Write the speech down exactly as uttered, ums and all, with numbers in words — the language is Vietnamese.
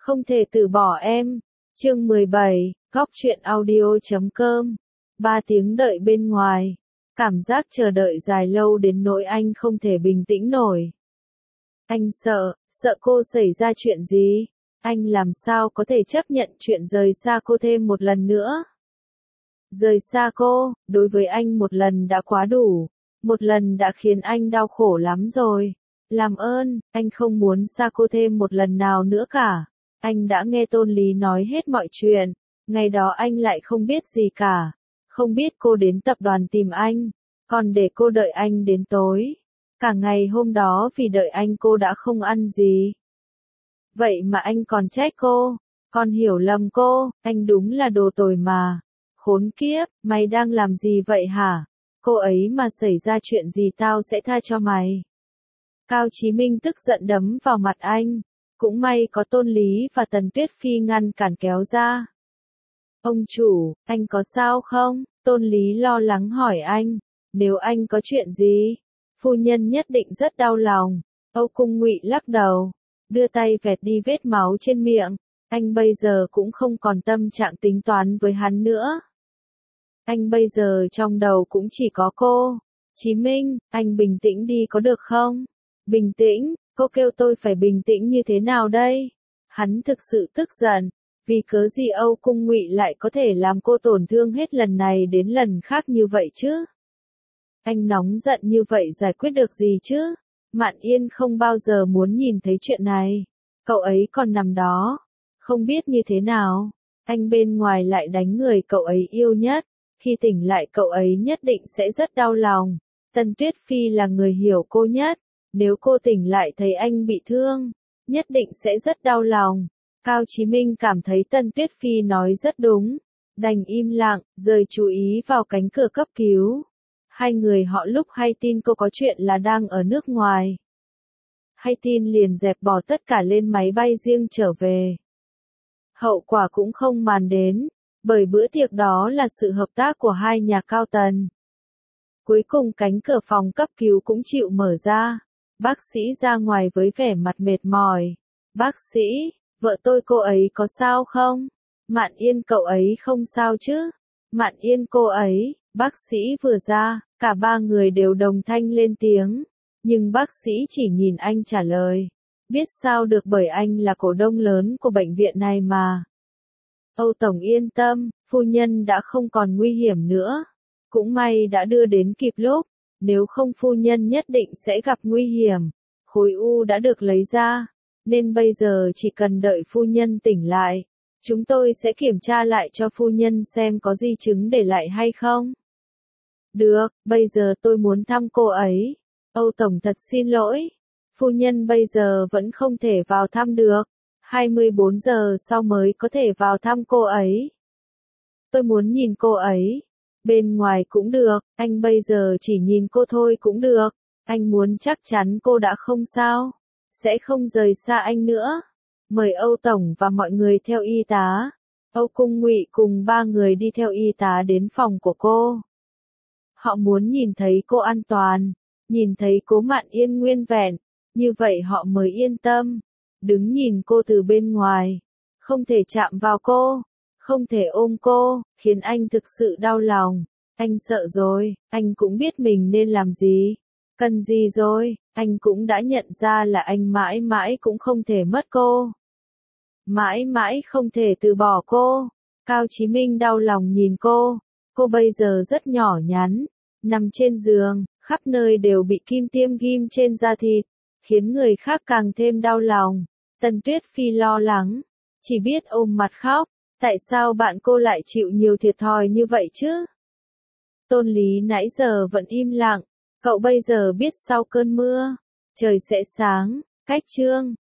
Không thể từ bỏ em. Chương mười bảy, góc truyện audio chấm com. Ba tiếng đợi bên ngoài. Cảm giác chờ đợi dài lâu đến nỗi anh không thể bình tĩnh nổi. Anh sợ, sợ cô xảy ra chuyện gì? Anh làm sao có thể chấp nhận chuyện rời xa cô thêm một lần nữa? Rời xa cô, đối với anh một lần đã quá đủ. Một lần đã khiến anh đau khổ lắm rồi. Làm ơn, anh không muốn xa cô thêm một lần nào nữa cả. Anh đã nghe Tôn Lý nói hết mọi chuyện. Ngày đó anh lại không biết gì cả. Không biết cô đến tập đoàn tìm anh. Còn để cô đợi anh đến tối. Cả ngày hôm đó vì đợi anh cô đã không ăn gì. Vậy mà anh còn trách cô. Còn hiểu lầm cô. Anh đúng là đồ tồi mà. Khốn kiếp, mày đang làm gì vậy hả? Cô ấy mà xảy ra chuyện gì tao sẽ tha cho mày. Cao Chí Minh tức giận đấm vào mặt anh. Cũng may có Tôn Lý và Tần Tuyết Phi ngăn cản kéo ra. Ông chủ, anh có sao không? Tôn Lý lo lắng hỏi anh. Nếu anh có chuyện gì, phu nhân nhất định rất đau lòng. Âu Cung Ngụy lắc đầu, đưa tay vẹt đi vết máu trên miệng. Anh bây giờ cũng không còn tâm trạng tính toán với hắn nữa. Anh bây giờ trong đầu cũng chỉ có cô. Chí Minh, anh bình tĩnh đi có được không? Bình tĩnh, cô kêu tôi phải bình tĩnh như thế nào đây? Hắn thực sự tức giận. Vì cớ gì Âu Cung Ngụy lại có thể làm cô tổn thương hết lần này đến lần khác như vậy chứ? Anh nóng giận như vậy giải quyết được gì chứ? Mạn Yên không bao giờ muốn nhìn thấy chuyện này. Cậu ấy còn nằm đó. Không biết như thế nào. Anh bên ngoài lại đánh người cậu ấy yêu nhất. Khi tỉnh lại cậu ấy nhất định sẽ rất đau lòng. Tần Tuyết Phi là người hiểu cô nhất. Nếu cô tỉnh lại thấy anh bị thương, nhất định sẽ rất đau lòng. Cao Chí Minh cảm thấy Tần Tuyết Phi nói rất đúng. Đành im lặng, rời chú ý vào cánh cửa cấp cứu. Hai người họ lúc hay tin cô có chuyện là đang ở nước ngoài. Hay tin liền dẹp bỏ tất cả lên máy bay riêng trở về. Hậu quả cũng không màng đến, bởi bữa tiệc đó là sự hợp tác của hai nhà Cao Tần. Cuối cùng cánh cửa phòng cấp cứu cũng chịu mở ra. Bác sĩ ra ngoài với vẻ mặt mệt mỏi. Bác sĩ, vợ tôi cô ấy có sao không? Mạn Yên cậu ấy không sao chứ? Mạn Yên cô ấy, bác sĩ vừa ra, cả ba người đều đồng thanh lên tiếng. Nhưng bác sĩ chỉ nhìn anh trả lời. Biết sao được bởi anh là cổ đông lớn của bệnh viện này mà. Âu Tổng yên tâm, phu nhân đã không còn nguy hiểm nữa. Cũng may đã đưa đến kịp lúc. Nếu không phu nhân nhất định sẽ gặp nguy hiểm. Khối u đã được lấy ra. Nên bây giờ chỉ cần đợi phu nhân tỉnh lại. Chúng tôi sẽ kiểm tra lại cho phu nhân xem có di chứng để lại hay không. Được, bây giờ tôi muốn thăm cô ấy. Âu Tổng thật xin lỗi. Phu nhân bây giờ vẫn không thể vào thăm được. hai mươi bốn giờ sau mới có thể vào thăm cô ấy. Tôi muốn nhìn cô ấy. Bên ngoài cũng được, anh bây giờ chỉ nhìn cô thôi cũng được. Anh muốn chắc chắn cô đã không sao. Sẽ không rời xa anh nữa. Mời Âu Tổng và mọi người theo y tá. Âu Cung Ngụy cùng ba người đi theo y tá đến phòng của cô. Họ muốn nhìn thấy cô an toàn. Nhìn thấy Cố Mạn Yên nguyên vẹn. Như vậy họ mới yên tâm. Đứng nhìn cô từ bên ngoài. Không thể chạm vào cô. Không thể ôm cô, khiến anh thực sự đau lòng. Anh sợ rồi, anh cũng biết mình nên làm gì. Cần gì rồi, anh cũng đã nhận ra là anh mãi mãi cũng không thể mất cô. Mãi mãi không thể từ bỏ cô. Cao Chí Minh đau lòng nhìn cô. Cô bây giờ rất nhỏ nhắn. Nằm trên giường, khắp nơi đều bị kim tiêm ghim trên da thịt. Khiến người khác càng thêm đau lòng. Tần Tuyết Phi lo lắng. Chỉ biết ôm mặt khóc. Tại sao bạn cô lại chịu nhiều thiệt thòi như vậy chứ? Tôn Lý nãy giờ vẫn im lặng. Cậu bây giờ biết sau cơn mưa, trời sẽ sáng. Cách chương